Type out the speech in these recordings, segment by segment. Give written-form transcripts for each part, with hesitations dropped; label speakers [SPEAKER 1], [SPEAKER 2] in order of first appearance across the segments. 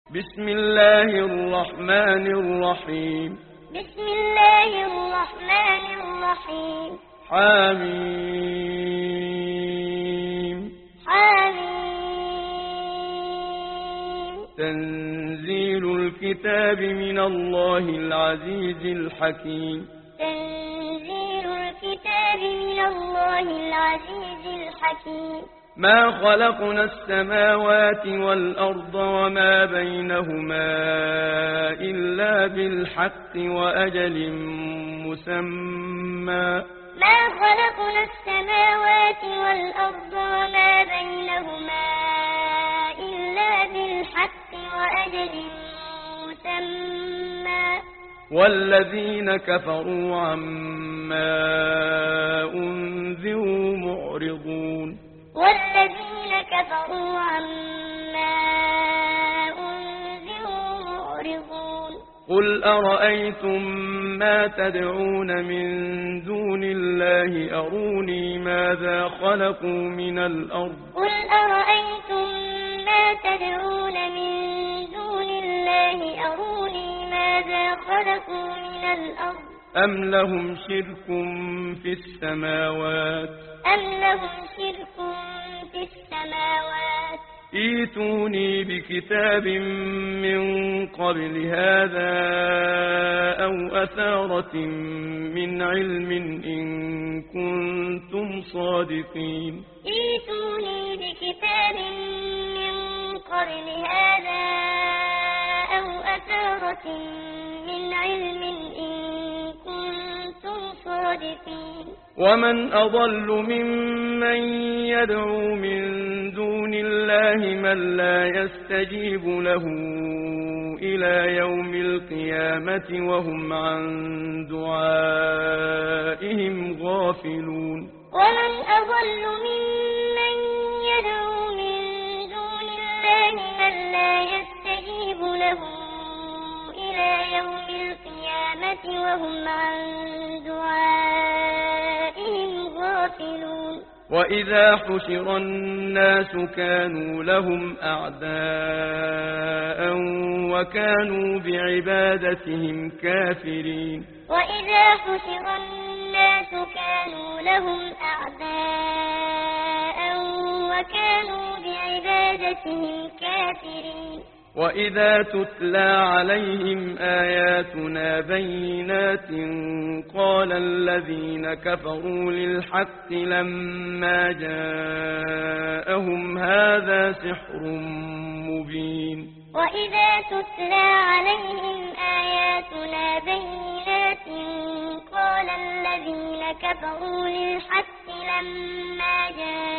[SPEAKER 1] بسم الله الرحمن الرحيم.
[SPEAKER 2] بسم الله الرحمن الرحيم.
[SPEAKER 1] حميم.
[SPEAKER 2] حميم.
[SPEAKER 1] تنزيل الكتاب من الله العزيز الحكيم.
[SPEAKER 2] تنزيل الكتاب من الله العزيز الحكيم.
[SPEAKER 1] ما خلقنا السماوات والأرض وما بينهما إلا بالحق وأجل مسمى.
[SPEAKER 2] ما خلقنا السماوات والأرض وما بينهما إلا بالحق وأجل مسمى.
[SPEAKER 1] والذين كفروا عما أنذروا معرضون.
[SPEAKER 2] والذين كفروا عما أنذروا معرضون.
[SPEAKER 1] قل أرأيتم ما تدعون من دون الله أروني ماذا خلقوا من الأرض.
[SPEAKER 2] قل أرأيتم ما تدعون من دون الله أروني ماذا خلقوا من الأرض.
[SPEAKER 1] أم لهم شرك في السماوات.
[SPEAKER 2] أم لهم شرك في السماوات.
[SPEAKER 1] ائتوني بكتاب من قبل هذا أو أثارة من علم إن كنتم صادقين.
[SPEAKER 2] ائتوني بكتاب من قبل هذا أو أثارة من علم إن كنتم صادقين.
[SPEAKER 1] ومن أضل ممن يدعو من دون الله من لا يستجيب له إلى يوم القيامة وهم عن دعائهم غافلون.
[SPEAKER 2] ومن أضل ممن يدعو من دون الله من لا يستجيب له إلى يوم القيامة وهم عن دعائهم غافلون.
[SPEAKER 1] وإذا حشر الناس كانوا لهم أعداء وكانوا بعبادتهم كافرين.
[SPEAKER 2] وإذا حشر الناس كانوا لهم أعداء وكانوا بعبادتهم كافرين.
[SPEAKER 1] وإذا تتلى عليهم آياتنا بينات قال الذين كفروا للحق لما جاءهم هذا سحر مبين.
[SPEAKER 2] وإذا تتلى عليهم آياتنا بينات قال الذين كفروا للحق لما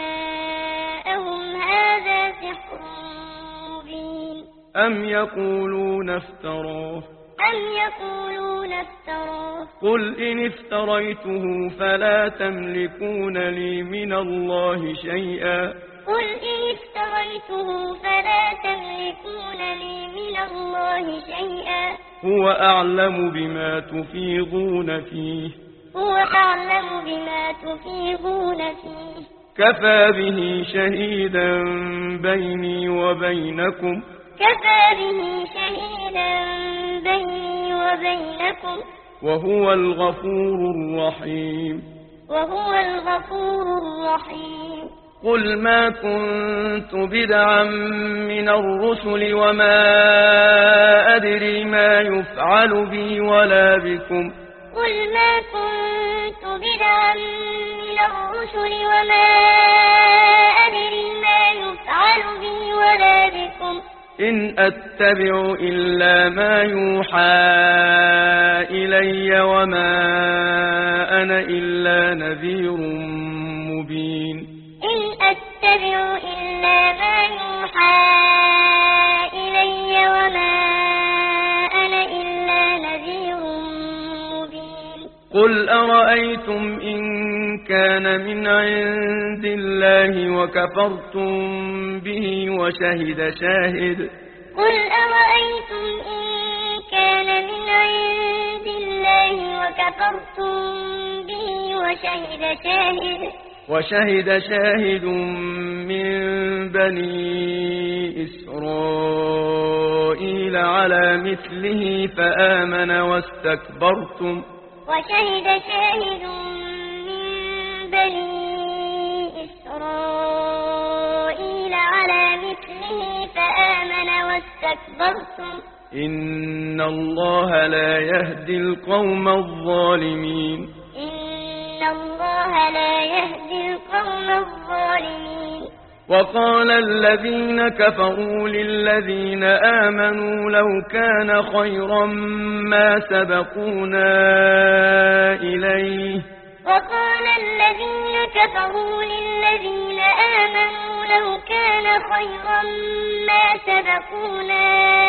[SPEAKER 2] جاءهم هذا سحر مبين.
[SPEAKER 1] أم يقولون افتراه.
[SPEAKER 2] أم يقولون افتراه.
[SPEAKER 1] قل إن افتريته فلا تملكون لي من الله شيئا.
[SPEAKER 2] قل إن افتريته فلا تملكون لي من الله شيئا.
[SPEAKER 1] هو أعلم بما تفيضون فيه.
[SPEAKER 2] هو أعلم بما تفيضون فيه.
[SPEAKER 1] كفى به شهيدا بيني وبينكم.
[SPEAKER 2] كفى به شهيدا بيني وبينكم.
[SPEAKER 1] وهو الغفور الرحيم.
[SPEAKER 2] وهو الغفور الرحيم.
[SPEAKER 1] قل ما كنت بدعا من الرسل وما أدري ما يفعل بي ولا بكم.
[SPEAKER 2] قل ما كنت بدعا من الرسل وما أدري ما يفعل بي ولا بكم.
[SPEAKER 1] إن أتبع إلا ما يوحى إلي وما أنا إلا نذير مبين.
[SPEAKER 2] إن أتبع إلا ما يوحى إلي وما أنا إلا نذير مبين.
[SPEAKER 1] قل أرأيتم إن كان من عند الله وكفرتم به وشهد شاهد.
[SPEAKER 2] قل أرأيتم إن كان من عند الله وكفرتم به وشهد شاهد.
[SPEAKER 1] وشهد شاهد من بني إسرائيل على مثله فآمن واستكبرتم
[SPEAKER 2] وشهد شاهد من بني إسرائيل على مثله فآمن واستكبرتم
[SPEAKER 1] إن الله لا يهدي القوم الظالمين
[SPEAKER 2] إن الله لا يهدي القوم الظالمين
[SPEAKER 1] وقال الذين كفروا للذين آمنوا لو كان خيرا ما سبقونا إليه
[SPEAKER 2] وقال الذين كفروا للذين آمنوا لو كان خيرا ما سبقونا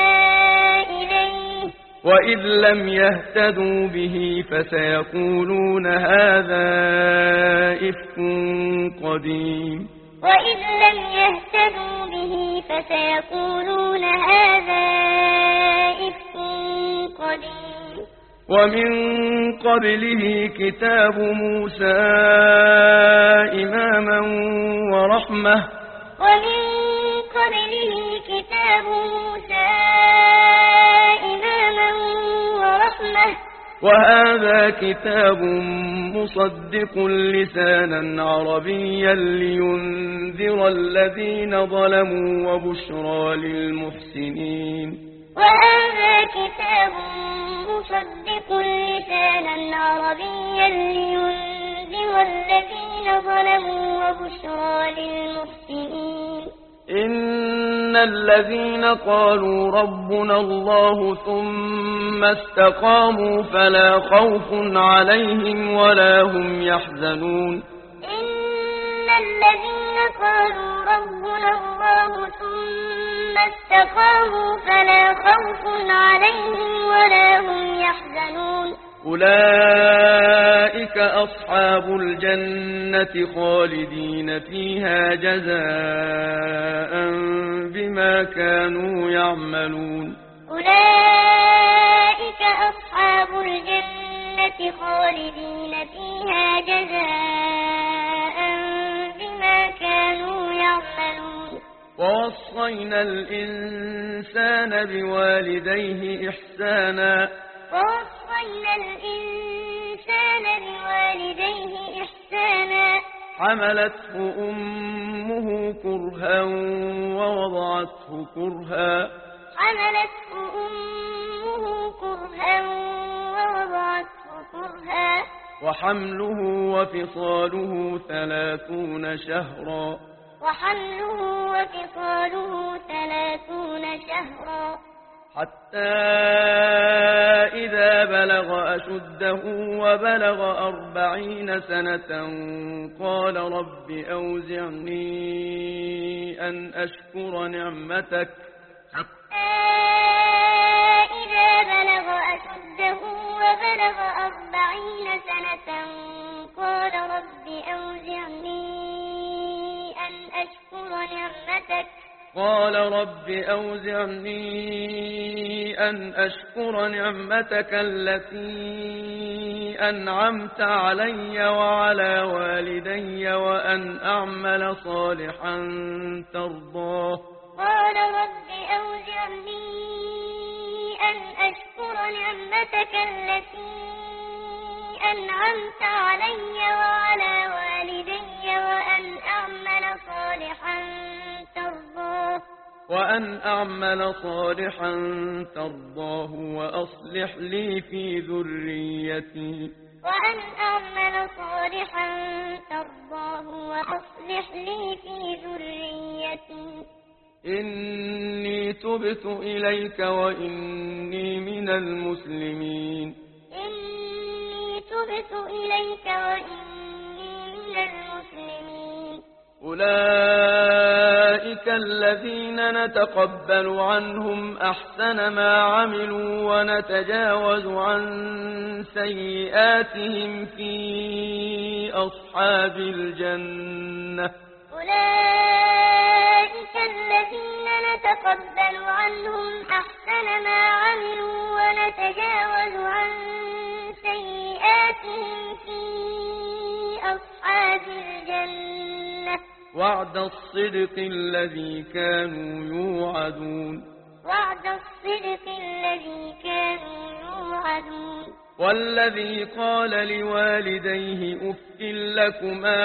[SPEAKER 2] إليه
[SPEAKER 1] وإذ لم يهتدوا به فسيقولون هذا إفك قديم
[SPEAKER 2] وإذ لم يهتدوا به فسيقولون هذا إفك قديم
[SPEAKER 1] ومن قبله كتاب موسى إماما ورحمة
[SPEAKER 2] ومن قبله كتاب موسى إماما ورحمة
[SPEAKER 1] وهذا كتاب مصدق لسانا عربيا لينذر الذين ظلموا وبشرى للمحسنين
[SPEAKER 2] وهذا كتاب مصدق لسانا عربيا لينذر الذين ظلموا وبشرى للمحسنين
[SPEAKER 1] إن الذين قالوا ربنا الله ثم استقاموا فلا خوف عليهم ولا هم يحزنون
[SPEAKER 2] إن الذين قالوا ربنا الله ثم استقاموا فلا خوف عليهم ولا هم يحزنون
[SPEAKER 1] أولئك أصحاب الجنة خالدين فيها جزاء بما كانوا يعملون
[SPEAKER 2] أولئك أصحاب الجنة خالدين فيها جزاء بما كانوا يعملون
[SPEAKER 1] ووصينا الإنسان بوالديه إحسانا
[SPEAKER 2] ووصينا الإنسان بوالديه إحسانا
[SPEAKER 1] حملته أمه كرها ووضعته كرها
[SPEAKER 2] حملته أمه كرها ووضعته كرها
[SPEAKER 1] وحمله وفصاله 30 شهرا
[SPEAKER 2] وحمله وفصاله 30 شهرا
[SPEAKER 1] حتى إذا بلغ أشده وبلغ 40 سنة قال رب أوزعني أن أشكر نعمتك
[SPEAKER 2] حتى إذا بلغ أشده وبلغ 40 سنة قال رب أوزعني أن أشكر نعمتك
[SPEAKER 1] قال رب أوزعني أن أشكر نعمتك التي أنعمت علي وعلى والدي وأن أعمل صالحا ترضاه
[SPEAKER 2] قال رب أوزعني أن أشكر نعمتك التي أنعمت علي وعلى والدي
[SPEAKER 1] أعمل صالحا ترضاه وأصلح لي في ذريتي إني تبت إليك وإني من المسلمين أولئك الذين نتقبل عنهم أحسن ما عملوا ونتجاوز عن سيئاتهم في أصحاب الجنة
[SPEAKER 2] أولئك الذين نتقبل عنهم أحسن ما عملوا ونتجاوز عن سيئاتهم في أصحاب الجنة
[SPEAKER 1] وعد الصدق الذي كانوا يوعدون
[SPEAKER 2] وعد الصدق الذي كانوا يوعدون
[SPEAKER 1] والذي قال لوالديه أف لكما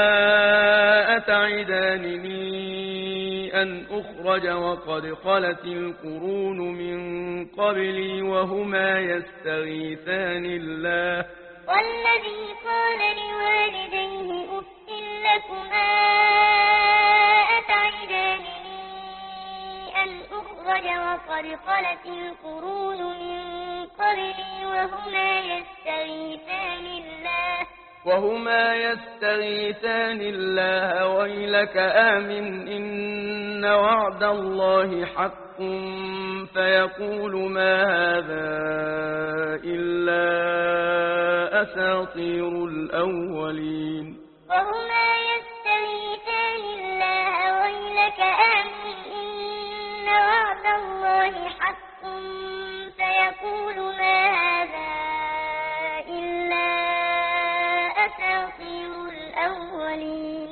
[SPEAKER 1] أتعدانني أن أخرج وقد خلت القرون من قبلي وهما يستغيثان الله
[SPEAKER 2] والذي قال لوالديه أف لكما أتعدانني أن أخرج وقد خلت القرون من قبلي
[SPEAKER 1] وهما يستغيثان الله ويلك آمن إن وعد الله حق فيقول ما هذا إلا أساطير الأولين
[SPEAKER 2] وهما يستغيثان الله ويلك آمن إن وعد الله حق فيقول ما هذا إلا أساطير الأولين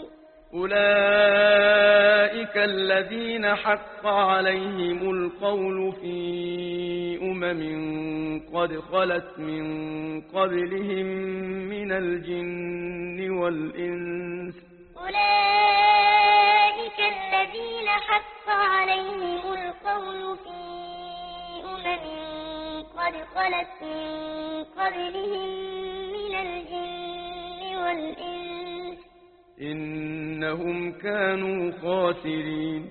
[SPEAKER 1] أولئك الذين حق عليهم القول في قد خلت من قبلهم من الجن والإنس
[SPEAKER 2] أولئك الذين حق عليهم القول في قد خلت من قبلهم من الجن والإنس
[SPEAKER 1] إنهم كانوا خاسرين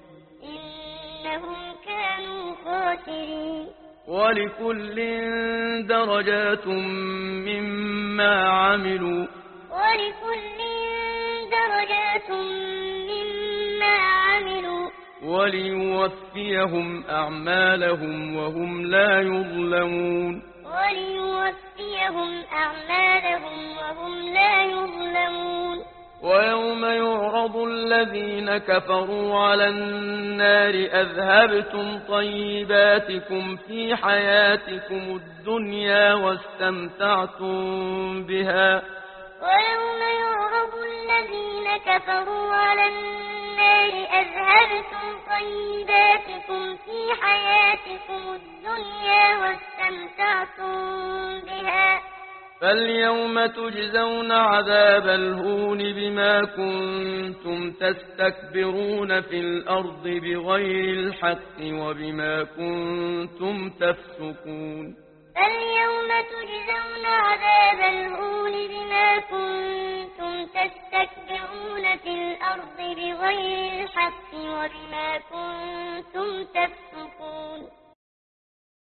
[SPEAKER 1] ولكل درجات مما عملوا وليوفيهم أعمالهم وهم لا يظلمون ويوم يعرض الذين كفروا على النار أذهبتم طيباتكم في حياتكم الدنيا واستمتعتم بها
[SPEAKER 2] ويوم يعرض الذين كفروا على النار أذهبتم طيباتكم في حياتكم الدنيا واستمتعتم بها
[SPEAKER 1] فاليوم تجزون عذاب الهون بما كنتم تستكبرون في الأرض بغير الحق وبما كنتم تفسقون
[SPEAKER 2] فاليوم تجزون عذاب الهون بما كنتم تستكبرون في الأرض بغير الحق وبما كنتم تفسقون